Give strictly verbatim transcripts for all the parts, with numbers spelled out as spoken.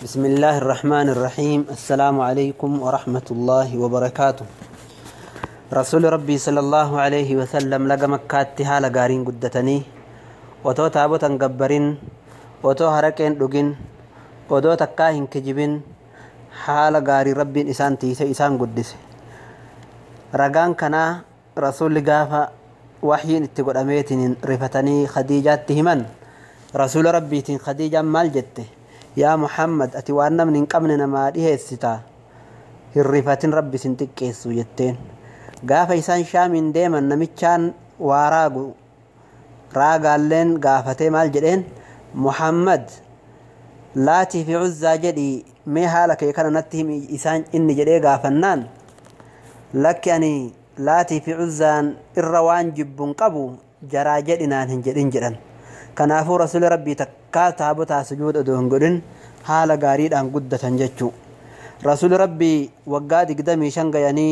بسم الله الرحمن الرحيم. السلام عليكم ورحمة الله وبركاته. رسول ربي صلى الله عليه وسلم لقى مكات حال غارين قدتني وتو تابوتا قبرين وتو هركين لقين ودو تكاهن كجبين حال غاري ربي إسان تيسي إسان قدس رقان كنا رسول قافا وحيين اتقود أميتين رفتني خديجات تهمن رسول ربي تين خديجة مال جته يا محمد أتوانا من قبلنا ما ديه الستا الرفاتين ربي سنتك كيسو يتين قافا إسان شامين ديما نمتشان واراغو راقالين قافتي مال جدين محمد لاتي في عزة جدي مي حالك يكنا نتهم إسان إني جدي قافنان لك يعني لاتي في عزان الروان جبون قبو جرا جدنان هنجدين جدن كنافو رسول ربي تكا تابوتا سجود أدوهن قدن حال غاريد أن قدة ججو رسول ربي وقاد قدمي شنغياني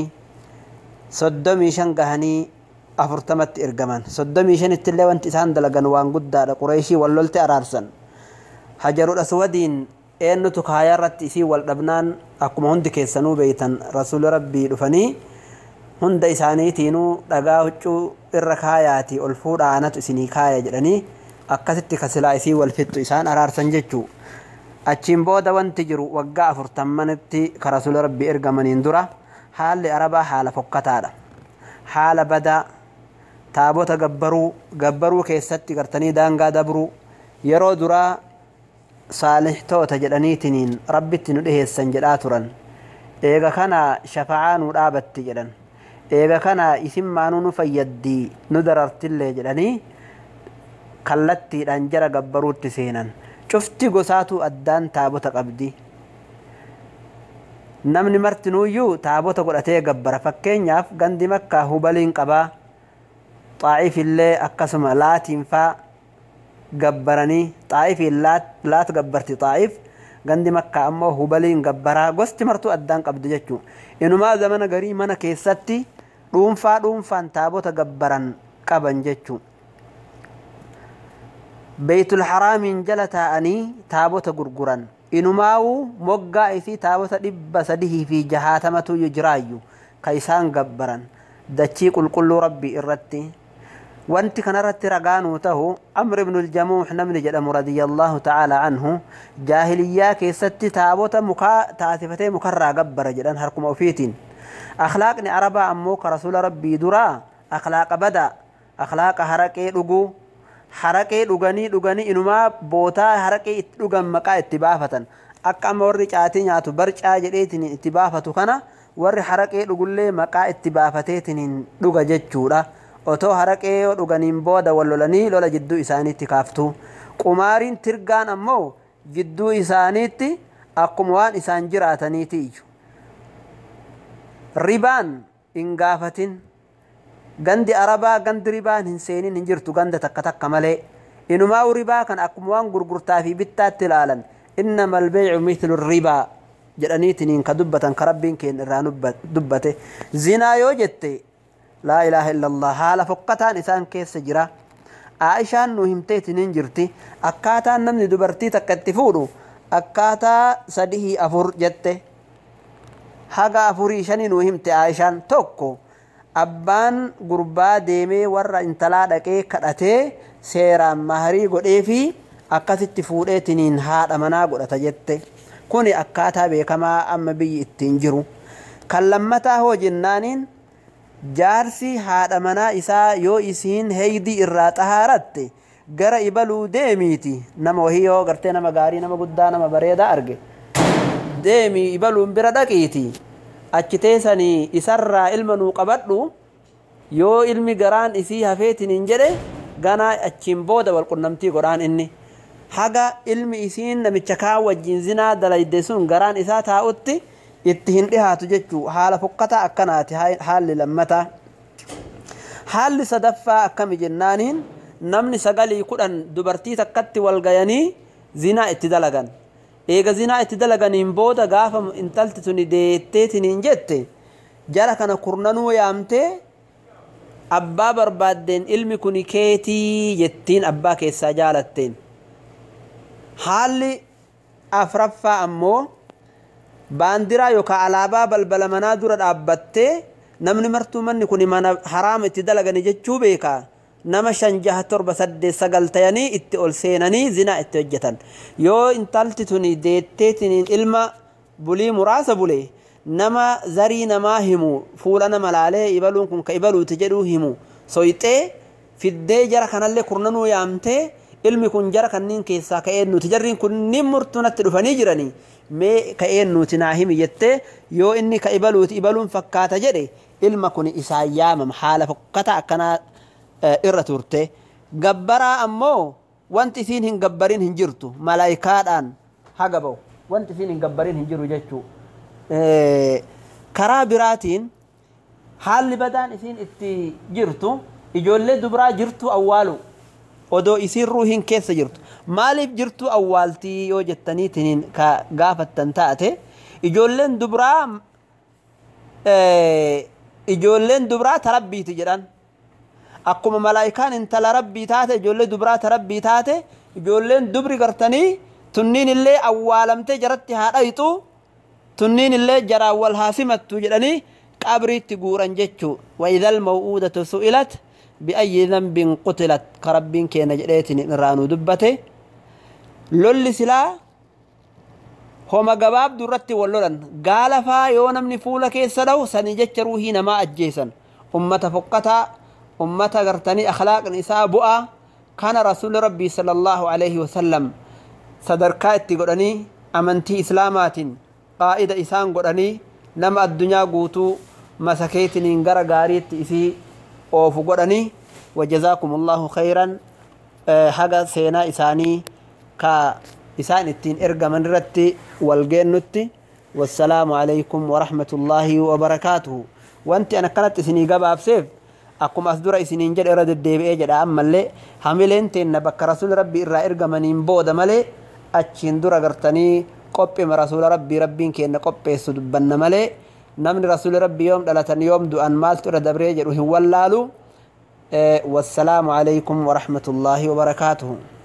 صدمي شنغهاني أفرتمت إرقمان صدمي شن التلي وانت إسان دلقان وان قدة قريشي واللولت أرارسن حجر الأسودين إنو تكايرت إسي واللبنان أكما هندك يسنو بيتا رسول ربي رفني هند إسانيتينو لقاوچو إرخاياتي الفور آنات إسيني كايا جراني akkasitti kasilaa isii wal fixxu isaan araarsan jechuu achiin booda wanti jiru waggaa afurtammanitti ka rasuul rabbii ergamaniin dura haalli arabaa haala fokkataadha haala badaa taabota gabbaruu gabbaruu keessatti gartanii daangaa dabruu yeroo duraa saalihtoota jedhaniitiniin rabbitti nu dhiheessan jedhaa turan eega kana shafa'aa nu dhaabatti jedhan eega kana isin maanuu nu fayyaddi nu darartillee jedhanii kallattiidhaan jara gabbaruutti seenan cufti gosaatu addaan taabota qabdi namni martinuuyyuu taabota godhatee gabbara fakkeenyaaf gandi makkaa hubaliin qabaa xaa'if illee akkasuma laatiin faa gabbaranii xaa'ifiin laat gabbarti xaa'if gandi makkaa ammoo hubaliin gabbaraa gosti martuu addaan qabdi jechuu inumaa zamana garii mana keessatti dhuunfaa dhuunfaan taabota gabbaran qaban jechuu بيت الحرام جلتا أني تابوت غرغران إنماو موغا إسي تابوت دب سده في جهاتمة يجرايو كيسان غبران دچي قل قل ربي إرتي وانت كان رت رغانو تهو أمر بن الجموح نمن جدم رضي الله تعالى عنه جاهلية كيست تابوت مكا تاتفتي مكرا غبر جدان هركم أوفيتين أخلاقني عربا أموك رسول ربي درا أخلاق بدا أخلاق هركي لغو harakee dhuganii dhuganii inumaa bootaa harakee itti dhugan maqaa itti baafatan akka amma warri caatii nyaatu barcaa jedheetiin itti baafatu kana warri harakee dhugullee maqaa itti baafateetiin dhuga jechuudha otoo harakee dhuganiin booda wallolanii lola jidduu isaaniitti kaaftu qumaariin tirgaan ammoo jidduu isaaniitti akkuma waan isaan jiraataniiti ribaan hin gaafatin gandi arabaa gandi ribaan hin seenin hin jirtu ganda takka takka malee inumaa ribaa kan akkuma waan gurgurtaa fi bittaatti ilaalan innamal bay'u mithlu ribaa jedhaniitiin ka dubbatan ka rabbiin keen irraa dubbate zinaa yoo jette laa ilaaha illallah haala fokkataan isaan keessa jira Aishaan nu himteetiin jirti akkaataan namni dubartii takka itti fuudhu akkaataa sadii afur jette haga afurii shanii nu himte Aishaan tokko abbaan gurbaa deemee warra intalaa dhaqee kadhatee seeraan maharii godhee fi akkasitti fuudheetiniin haadha manaa godhata jette kuni akkaataa beekamaa amma biyyi ittiin jiru kan lammataa hoo jennaaniin jaarsi haadha manaa isaa yoo isiin heeydi irraa xahaaratte gara ibaluu deemiiti nama wahii yoo gartee nama gaarii nama guddaa nama bareedaa arge deemi ibaluun bira dhaqiiti achi teessanii isarraa ilma nuu qabadhu yoo ilmi garaan isii hafeetiin hin jedhe ganaa achiin booda wal qunnamtii godhaan inni haga ilmi isiin namicha kaan wajjin zinaa dalayde sun garaan isaa taa'utti itti hin dhihaatu jechuu haala fokkataa akkanaati haalli lammataa haalli sadaffaa akkami jennaaniin namni sagalii kudhan dubartii takkatti wal gayanii zinaa itti dalagan eega zinaa itti dalaganiin booda gaafa intalti tuni deetteetiin hin jette jara kana kurnanuu yaamtee abbaa barbaaddeen ilmi kuni keetii jettiin abbaa keessaa jaalatteen haalli afraffaa ammoo baandiraa yookaan alaabaa balbala manaa dura dhaabbattee namni martuu manni kun mana haraama itti dalagani jechuu beekaa nama shan jaha torba saddeet sagal ta'anii itti ol seenanii zinaa itti hojjetan yoo intalti tuni deetteetiin ilma bulii muraasa bulee nama zarii namaa himu fuula nama laalee ibaluun kun ka ibaluuti jedhuu himu soyxee fiddee jara kanallee kurnanuu yaamtee ilmi kun jara kanniin keessaa ka eennuuti jarriin kunniin murtuunatti dhufanii jiranii mee ka eennuuti naa himi jettee yoo inni ka ibaluuti ibaluun fakkaata jedhe ilma kun isaan yaamama haala fokkata akkanaa irra turte gabbaraa ammoo wanti isiin hin gabbarin hin jirtu malaayikaadhaan haga ba'u wanti isiin hin gabbarin hin jiru jechuu karaa biraatiin haalli badaan isiin itti jirtu ijoollee dubraa jirtu awwaalu odoo isiin ruuhiin keessa jirtu maaliif jirtu awwaaltii yoo jettaniitiin ka gaafattan taate ijoolleen dubraa ijoolleen dubraa tarabbiiti jedhan akkuma malaayikaan intala rabbii taate ijoollee dubraa tarabbii taate ijoolleen dubri gartanii tunniin illee awwaalamtee jaratti haa dhayitu tunniin illee jaraan wal haafimattu jedhanii qabriitti guuran jechuu wa idhal maw'uudatu su'ilat bi'ayyi dhanbin qutilat ka rabbiin keenya jedheetiin irraanuu dubbate lolli silaa homa gabaabduu irratti wal lolan gaala faa yoo namni fuula keessa dhawu sanii jecha ruuhii namaa ajjeesan ummata fokkataa ummata gartanii akhlaaqni isaa bu'aa kana rasuulli rabbii sallallahu alaihi wasallam sadarkaa itti godhanii amantii islaamaatiin qaa'ida isaan godhanii nama addunyaa guutuu masakeetiniin gara gaariitti isii oofu godhanii wajazaakumullahu khayran haga seenaa isaanii ka isaan ittiin ergaman irratti wal geennutti wassalaamu alaykum warahmatullaahi wabarakaatuhu wanti ana kanatti isinii gabaabseef akkuma as dura isiniin jedhe irra deddeebi'ee jedha ammallee hamileen teenna bakka rasuula rabbii irraa ergamaniin booda malee achiin dura gartanii qophima rasuula rabbii rabbiin keenya qopheessu dubbanna malee namni rasuula rabbii yoom dhalatan yoom du'an maaltu irra dabree jedhu hin wallaalu wassalaamu alaykum warahmatullaahi wabarakaatuhu